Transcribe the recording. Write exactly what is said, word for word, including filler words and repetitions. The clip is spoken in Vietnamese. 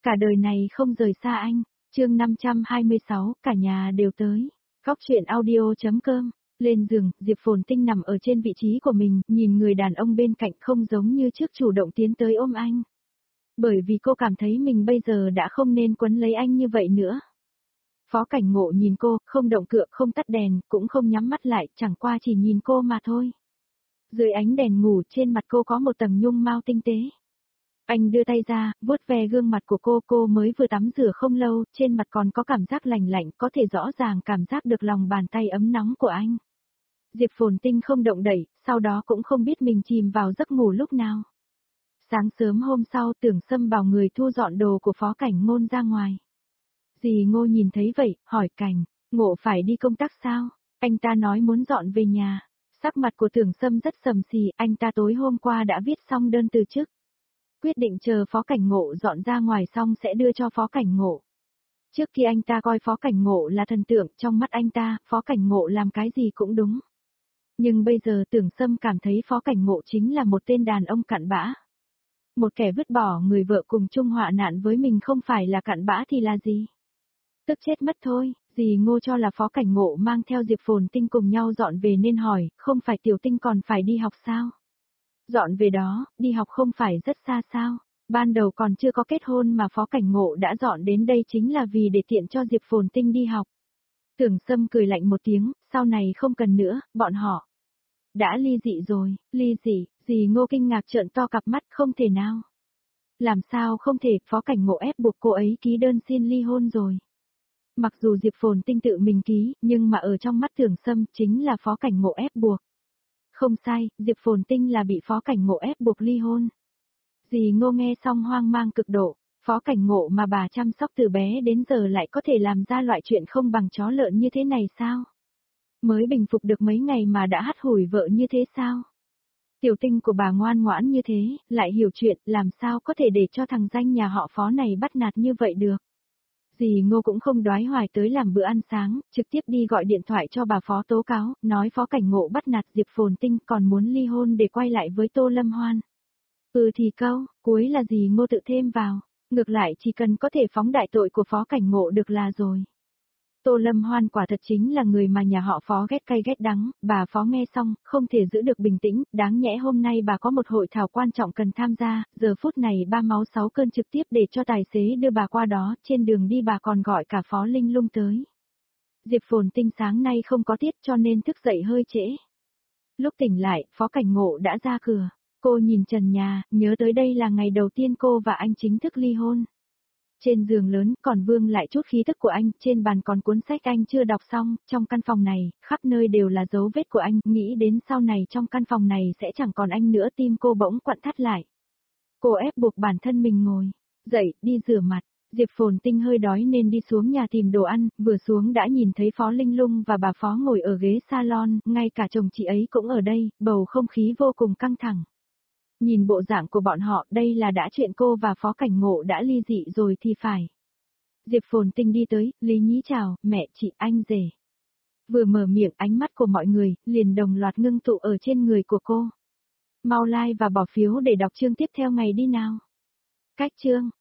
cả đời này không rời xa anh. Chương năm trăm hai mươi sáu, cả nhà đều tới. Góc truyện audio.com. Lên giường, Diệp Phồn Tinh nằm ở trên vị trí của mình, nhìn người đàn ông bên cạnh không giống như trước chủ động tiến tới ôm anh. Bởi vì cô cảm thấy mình bây giờ đã không nên quấn lấy anh như vậy nữa. Phó Cảnh Ngộ nhìn cô, không động cựa, không tắt đèn, cũng không nhắm mắt lại, chẳng qua chỉ nhìn cô mà thôi. Dưới ánh đèn ngủ, trên mặt cô có một tầng nhung mao tinh tế. Anh đưa tay ra, vuốt ve gương mặt của cô, cô mới vừa tắm rửa không lâu, trên mặt còn có cảm giác lành lạnh, có thể rõ ràng cảm giác được lòng bàn tay ấm nóng của anh. Diệp Phồn Tinh không động đậy, sau đó cũng không biết mình chìm vào giấc ngủ lúc nào. Sáng sớm hôm sau, Tưởng Sâm bảo người thu dọn đồ của Phó Cảnh Ngôn ra ngoài. Dì Ngô nhìn thấy vậy, hỏi Cảnh, Ngộ phải đi công tác sao? Anh ta nói muốn dọn về nhà. Sắc mặt của Tưởng Sâm rất sầm xì, anh ta tối hôm qua đã viết xong đơn từ chức. Quyết định chờ Phó Cảnh Ngộ dọn ra ngoài xong sẽ đưa cho Phó Cảnh Ngộ. Trước khi anh ta coi Phó Cảnh Ngộ là thần tượng, trong mắt anh ta, Phó Cảnh Ngộ làm cái gì cũng đúng. Nhưng bây giờ Tưởng Sâm cảm thấy Phó Cảnh Ngộ chính là một tên đàn ông cặn bã. Một kẻ vứt bỏ người vợ cùng chung họa nạn với mình không phải là cặn bã thì là gì? Tức chết mất thôi, dì Ngô cho là Phó Cảnh Ngộ mang theo Diệp Phồn Tinh cùng nhau dọn về nên hỏi, không phải Tiểu Tinh còn phải đi học sao? Dọn về đó, đi học không phải rất xa sao? Ban đầu còn chưa có kết hôn mà Phó Cảnh Ngộ đã dọn đến đây chính là vì để tiện cho Diệp Phồn Tinh đi học. Tưởng Sâm cười lạnh một tiếng, sau này không cần nữa, bọn họ đã ly dị rồi. Ly dị? Dì Ngô kinh ngạc trợn to cặp mắt, không thể nào. Làm sao không thể, Phó Cảnh Ngộ ép buộc cô ấy ký đơn xin ly hôn rồi. Mặc dù Diệp Phồn Tinh tự mình ký, nhưng mà ở trong mắt Tưởng Sâm chính là Phó Cảnh Ngộ ép buộc. Không sai, Diệp Phồn Tinh là bị Phó Cảnh Ngộ ép buộc ly hôn. Dì Ngô nghe xong hoang mang cực độ, Phó Cảnh Ngộ mà bà chăm sóc từ bé đến giờ lại có thể làm ra loại chuyện không bằng chó lợn như thế này sao? Mới bình phục được mấy ngày mà đã hắt hủi vợ như thế sao? Tiểu Tinh của bà ngoan ngoãn như thế, lại hiểu chuyện, làm sao có thể để cho thằng danh nhà họ Phó này bắt nạt như vậy được? Dì Ngô cũng không đoái hoài tới làm bữa ăn sáng, trực tiếp đi gọi điện thoại cho bà Phó tố cáo, nói Phó Cảnh Ngộ bắt nạt Diệp Phồn Tinh còn muốn ly hôn để quay lại với Tô Lâm Hoan. Ừ thì câu, cuối là dì Ngô tự thêm vào, ngược lại chỉ cần có thể phóng đại tội của Phó Cảnh Ngộ được là rồi. Tô Lâm Hoan quả thật chính là người mà nhà họ Phó ghét cay ghét đắng, bà Phó nghe xong, không thể giữ được bình tĩnh, đáng nhẽ hôm nay bà có một hội thảo quan trọng cần tham gia, giờ phút này ba máu sáu cơn trực tiếp để cho tài xế đưa bà qua đó, trên đường đi bà còn gọi cả Phó Linh Lung tới. Diệp Phồn Tinh sáng nay không có tiết cho nên thức dậy hơi trễ. Lúc tỉnh lại, Phó Cảnh Ngộ đã ra cửa, cô nhìn trần nhà, nhớ tới đây là ngày đầu tiên cô và anh chính thức ly hôn. Trên giường lớn còn vương lại chút khí tức của anh, trên bàn còn cuốn sách anh chưa đọc xong, trong căn phòng này, khắp nơi đều là dấu vết của anh, nghĩ đến sau này trong căn phòng này sẽ chẳng còn anh nữa, tim cô bỗng quặn thắt lại. Cô ép buộc bản thân mình ngồi, dậy, đi rửa mặt, Diệp Phồn Tinh hơi đói nên đi xuống nhà tìm đồ ăn, vừa xuống đã nhìn thấy Phó Linh Lung và bà Phó ngồi ở ghế salon, ngay cả chồng chị ấy cũng ở đây, bầu không khí vô cùng căng thẳng. Nhìn bộ dạng của bọn họ, đây là đã chuyện cô và Phó Cảnh Ngộ đã ly dị rồi thì phải. Diệp Phồn Tinh đi tới, Lý Nhí chào, mẹ, chị, anh rể. Vừa mở miệng, ánh mắt của mọi người, liền đồng loạt ngưng tụ ở trên người của cô. Mau like và bỏ phiếu để đọc chương tiếp theo ngày đi nào. Cách chương.